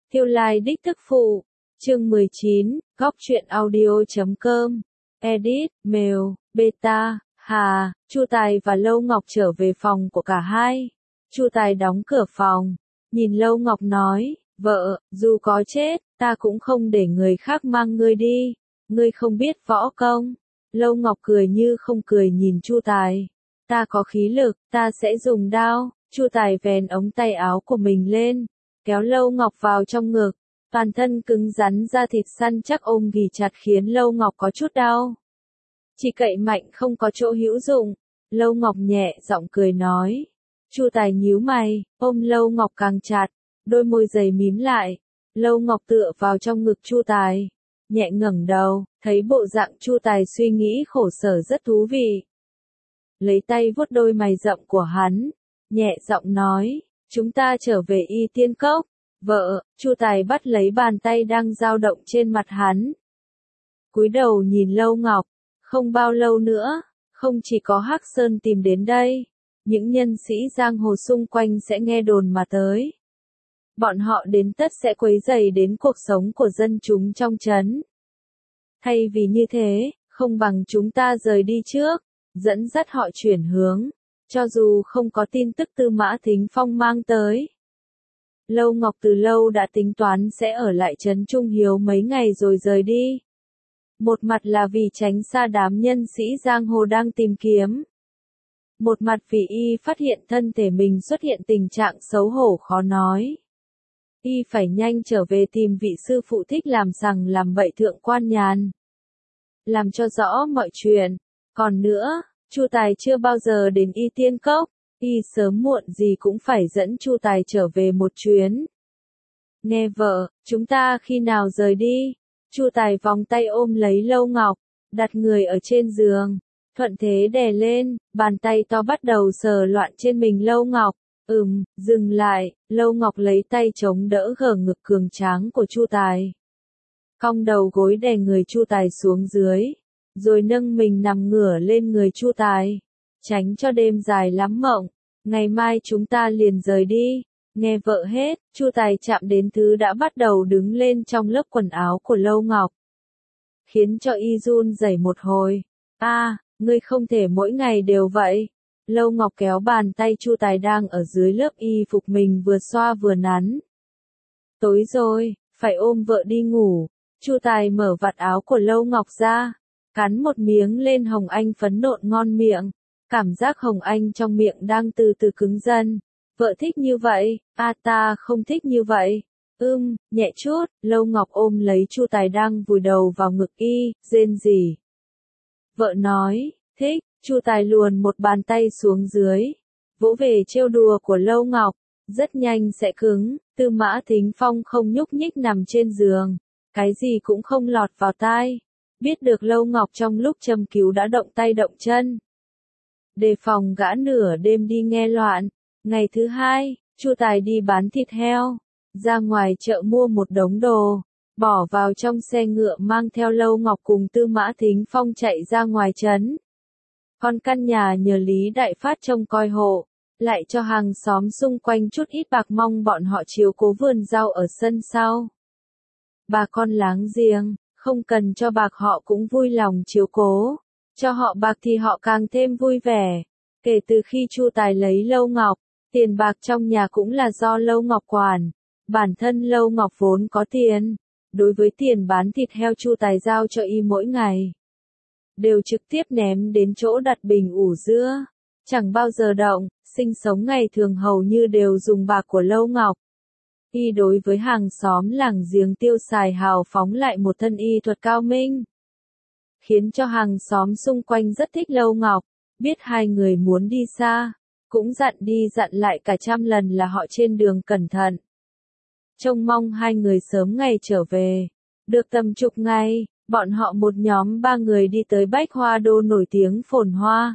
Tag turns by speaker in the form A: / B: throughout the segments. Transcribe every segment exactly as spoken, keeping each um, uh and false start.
A: Tiêu Lai đích thức phụ. Chương mười chín, góc truyện audio.com. Edit, mail, beta, Hà, Chu Tài và Lâu Ngọc trở về phòng của cả hai. Chu Tài đóng cửa phòng, nhìn Lâu Ngọc nói, vợ, dù có chết, ta cũng không để người khác mang ngươi đi, ngươi không biết võ công. Lâu Ngọc cười như không cười nhìn Chu Tài, ta có khí lực, ta sẽ dùng đao. Chu Tài vén ống tay áo của mình lên, kéo Lâu Ngọc vào trong ngực, toàn thân cứng rắn da thịt săn chắc ôm ghì chặt khiến Lâu Ngọc có chút đau. Chỉ cậy mạnh không có chỗ hữu dụng. Lâu Ngọc nhẹ giọng cười nói. Chu Tài nhíu mày, ôm Lâu Ngọc càng chặt, đôi môi dày mím lại. Lâu Ngọc tựa vào trong ngực Chu Tài, nhẹ ngẩng đầu, thấy bộ dạng Chu Tài suy nghĩ khổ sở rất thú vị. Lấy tay vuốt đôi mày rậm của hắn, nhẹ giọng nói, chúng ta trở về Y Tiên Cốc. Vợ, Chu Tài bắt lấy bàn tay đang dao động trên mặt hắn. Cúi đầu nhìn Lâu Ngọc, không bao lâu nữa, không chỉ có Hắc Sơn tìm đến đây, những nhân sĩ giang hồ xung quanh sẽ nghe đồn mà tới. Bọn họ đến tất sẽ quấy rầy đến cuộc sống của dân chúng trong trấn. Thay vì như thế, không bằng chúng ta rời đi trước, dẫn dắt họ chuyển hướng, cho dù không có tin tức Tư Mã Thính Phong mang tới. Lâu Ngọc từ lâu đã tính toán sẽ ở lại trấn Trung Hiếu mấy ngày rồi rời đi. Một mặt là vì tránh xa đám nhân sĩ giang hồ đang tìm kiếm. Một mặt vì y phát hiện thân thể mình xuất hiện tình trạng xấu hổ khó nói. Y phải nhanh trở về tìm vị sư phụ thích làm sằng làm bậy Thượng Quan Nhàn, làm cho rõ mọi chuyện. Còn nữa, Chu Tài chưa bao giờ đến Y Tiên Cốc, y sớm muộn gì cũng phải dẫn Chu Tài trở về một chuyến. Nghe vợ, chúng ta khi nào rời đi? Chu Tài vòng tay ôm lấy Lâu Ngọc, đặt người ở trên giường, thuận thế đè lên, bàn tay to bắt đầu sờ loạn trên mình Lâu Ngọc. Ừm, dừng lại. Lâu Ngọc lấy tay chống đỡ gờ ngực cường tráng của Chu Tài, cong đầu gối đè người Chu Tài xuống dưới, rồi nâng mình nằm ngửa lên người Chu Tài, tránh cho đêm dài lắm mộng. Ngày mai chúng ta liền rời đi. Nghe vợ hết, Chu Tài chạm đến thứ đã bắt đầu đứng lên trong lớp quần áo của Lâu Ngọc, khiến cho y run rẩy một hồi. A, à, ngươi không thể mỗi ngày đều vậy. Lâu Ngọc kéo bàn tay Chu Tài đang ở dưới lớp y phục mình vừa xoa vừa nắn. Tối rồi, phải ôm vợ đi ngủ. Chu Tài mở vạt áo của Lâu Ngọc ra, cắn một miếng lên hồng anh phấn nộn ngon miệng. Cảm giác hồng anh trong miệng đang từ từ cứng dần. Vợ thích như vậy, a à, ta không thích như vậy. Ưm, nhẹ chút. Lâu Ngọc ôm lấy Chu Tài đang vùi đầu vào ngực y, rên rỉ. Vợ nói, thích. Chu Tài luồn một bàn tay xuống dưới, vỗ về trêu đùa của Lâu Ngọc, rất nhanh sẽ cứng. Tư Mã Thính Phong không nhúc nhích nằm trên giường, cái gì cũng không lọt vào tai. Biết được Lâu Ngọc trong lúc châm cứu đã động tay động chân, đề phòng gã nửa đêm đi nghe loạn. Ngày thứ hai, Chu Tài đi bán thịt heo, ra ngoài chợ mua một đống đồ, bỏ vào trong xe ngựa mang theo Lâu Ngọc cùng Tư Mã Thính Phong chạy ra ngoài trấn. Còn căn nhà nhờ Lý Đại Phát trông coi hộ, lại cho hàng xóm xung quanh chút ít bạc mong bọn họ chiếu cố vườn rau ở sân sau. Bà con láng giềng, không cần cho bạc họ cũng vui lòng chiếu cố, cho họ bạc thì họ càng thêm vui vẻ. Kể từ khi Chu Tài lấy Lâu Ngọc, tiền bạc trong nhà cũng là do Lâu Ngọc quản. Bản thân Lâu Ngọc vốn có tiền, đối với tiền bán thịt heo Chu Tài giao cho y mỗi ngày, đều trực tiếp ném đến chỗ đặt bình ủ dưa, chẳng bao giờ động. Sinh sống ngày thường hầu như đều dùng bạc của Lâu Ngọc. Y đối với hàng xóm làng giềng tiêu xài hào phóng lại một thân y thuật cao minh, khiến cho hàng xóm xung quanh rất thích Lâu Ngọc. Biết hai người muốn đi xa, cũng dặn đi dặn lại cả trăm lần là họ trên đường cẩn thận, trông mong hai người sớm ngày trở về. Được tầm chục ngày, bọn họ một nhóm ba người đi tới Bách Hoa Đô nổi tiếng phồn hoa.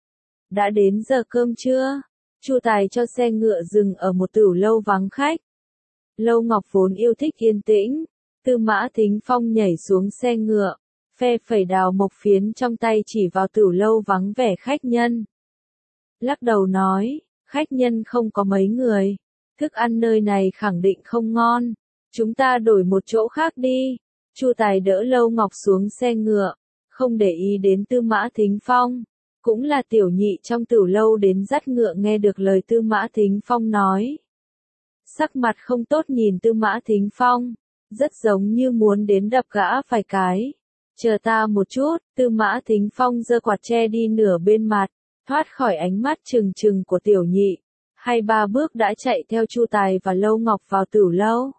A: Đã đến giờ cơm trưa, Chu Tài cho xe ngựa dừng ở một tửu lâu vắng khách. Lâu Ngọc vốn yêu thích yên tĩnh, Tư Mã Thính Phong nhảy xuống xe ngựa, phe phẩy đào mộc phiến trong tay chỉ vào tửu lâu vắng vẻ khách nhân. Lắc đầu nói, khách nhân không có mấy người, thức ăn nơi này khẳng định không ngon. Chúng ta đổi một chỗ khác đi. Chu Tài đỡ Lâu Ngọc xuống xe ngựa, không để ý đến Tư Mã Thính Phong. Cũng là tiểu nhị trong Tửu lâu đến dắt ngựa nghe được lời Tư Mã Thính Phong nói. Sắc mặt không tốt nhìn Tư Mã Thính Phong, rất giống như muốn đến đập gã phải cái. Chờ ta một chút, Tư Mã Thính Phong giơ quạt che đi nửa bên mặt, thoát khỏi ánh mắt trừng trừng của tiểu nhị. Hai ba bước đã chạy theo Chu Tài và Lâu Ngọc vào Tửu lâu.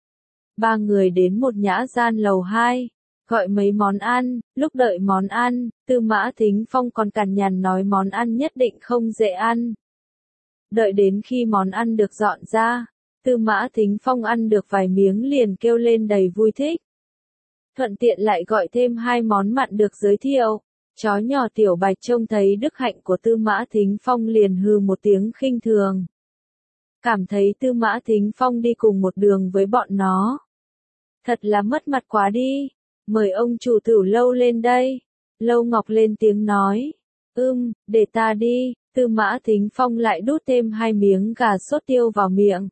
A: Ba người đến một nhã gian lầu hai, gọi mấy món ăn, lúc đợi món ăn, Tư Mã Thính Phong còn cằn nhằn nói món ăn nhất định không dễ ăn. Đợi đến khi món ăn được dọn ra, Tư Mã Thính Phong ăn được vài miếng liền kêu lên đầy vui thích. Thuận tiện lại gọi thêm hai món mặn được giới thiệu. Chó nhỏ Tiểu Bạch trông thấy đức hạnh của Tư Mã Thính Phong liền hừ một tiếng khinh thường. Cảm thấy Tư Mã Thính Phong đi cùng một đường với bọn nó. Thật là mất mặt quá đi. Mời ông chủ Tửu lâu lên đây. Lâu Ngọc lên tiếng nói. Ưm, để ta đi. Tư Mã Thính Phong lại đút thêm hai miếng gà sốt tiêu vào miệng.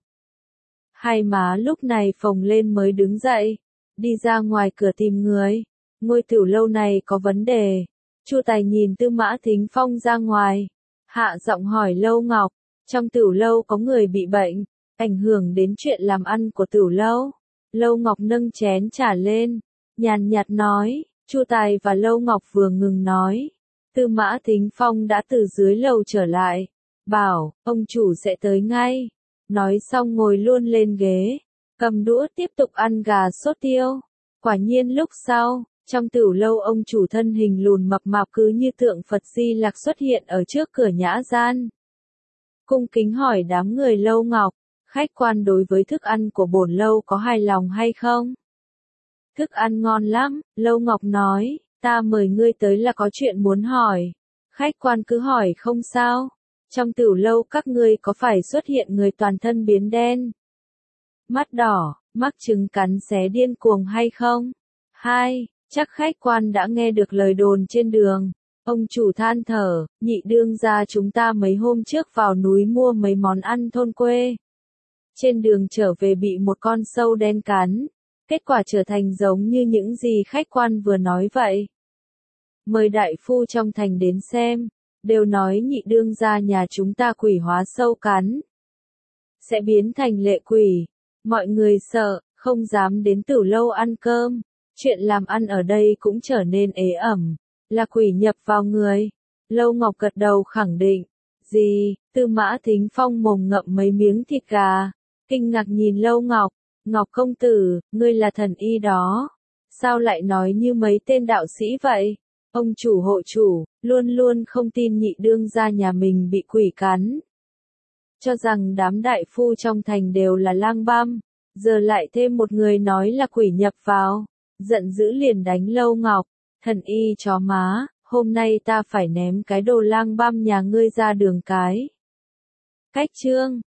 A: Hai má lúc này phồng lên mới đứng dậy. Đi ra ngoài cửa tìm người. Ngôi Tửu lâu này có vấn đề. Chu Tài nhìn Tư Mã Thính Phong ra ngoài. Hạ giọng hỏi Lâu Ngọc. Trong Tửu lâu có người bị bệnh. Ảnh hưởng đến chuyện làm ăn của Tửu lâu. Lâu Ngọc nâng chén trà lên. Nhàn nhạt nói. Chu Tài và Lâu Ngọc vừa ngừng nói. Tư Mã Thính Phong đã từ dưới lầu trở lại. Bảo, ông chủ sẽ tới ngay. Nói xong ngồi luôn lên ghế. Cầm đũa tiếp tục ăn gà sốt tiêu. Quả nhiên lúc sau, trong Tửu lâu ông chủ thân hình lùn mập mạp cứ như tượng Phật Di Lặc xuất hiện ở trước cửa nhã gian. Cung kính hỏi đám người Lâu Ngọc, khách quan đối với thức ăn của bổn lâu có hài lòng hay không? Thức ăn ngon lắm, Lâu Ngọc nói, ta mời ngươi tới là có chuyện muốn hỏi. Khách quan cứ hỏi không sao. Trong Tửu lâu các ngươi có phải xuất hiện người toàn thân biến đen? Mắt đỏ, mắc chứng cắn xé điên cuồng hay không? Hai, chắc khách quan đã nghe được lời đồn trên đường. Ông chủ than thở, nhị đương gia chúng ta mấy hôm trước vào núi mua mấy món ăn thôn quê. Trên đường trở về bị một con sâu đen cắn. Kết quả trở thành giống như những gì khách quan vừa nói vậy. Mời đại phu trong thành đến xem. Đều nói nhị đương gia nhà chúng ta quỷ hóa sâu cắn. Sẽ biến thành lệ quỷ. Mọi người sợ, không dám đến Tửu lâu ăn cơm. Chuyện làm ăn ở đây cũng trở nên ế ẩm. Là quỷ nhập vào người. Lâu Ngọc gật đầu khẳng định. Gì? Tư Mã Thính Phong mồm ngậm mấy miếng thịt gà. Kinh ngạc nhìn Lâu Ngọc. Ngọc công tử, ngươi là thần y đó. Sao lại nói như mấy tên đạo sĩ vậy? Ông chủ hộ chủ, luôn luôn không tin nhị đương gia nhà mình bị quỷ cắn. Cho rằng đám đại phu trong thành đều là lang băm. Giờ lại thêm một người nói là quỷ nhập vào. Giận dữ liền đánh Lâu Ngọc. Thần y chó má, hôm nay ta phải ném cái đồ lang băm nhà ngươi ra đường cái. Cách chương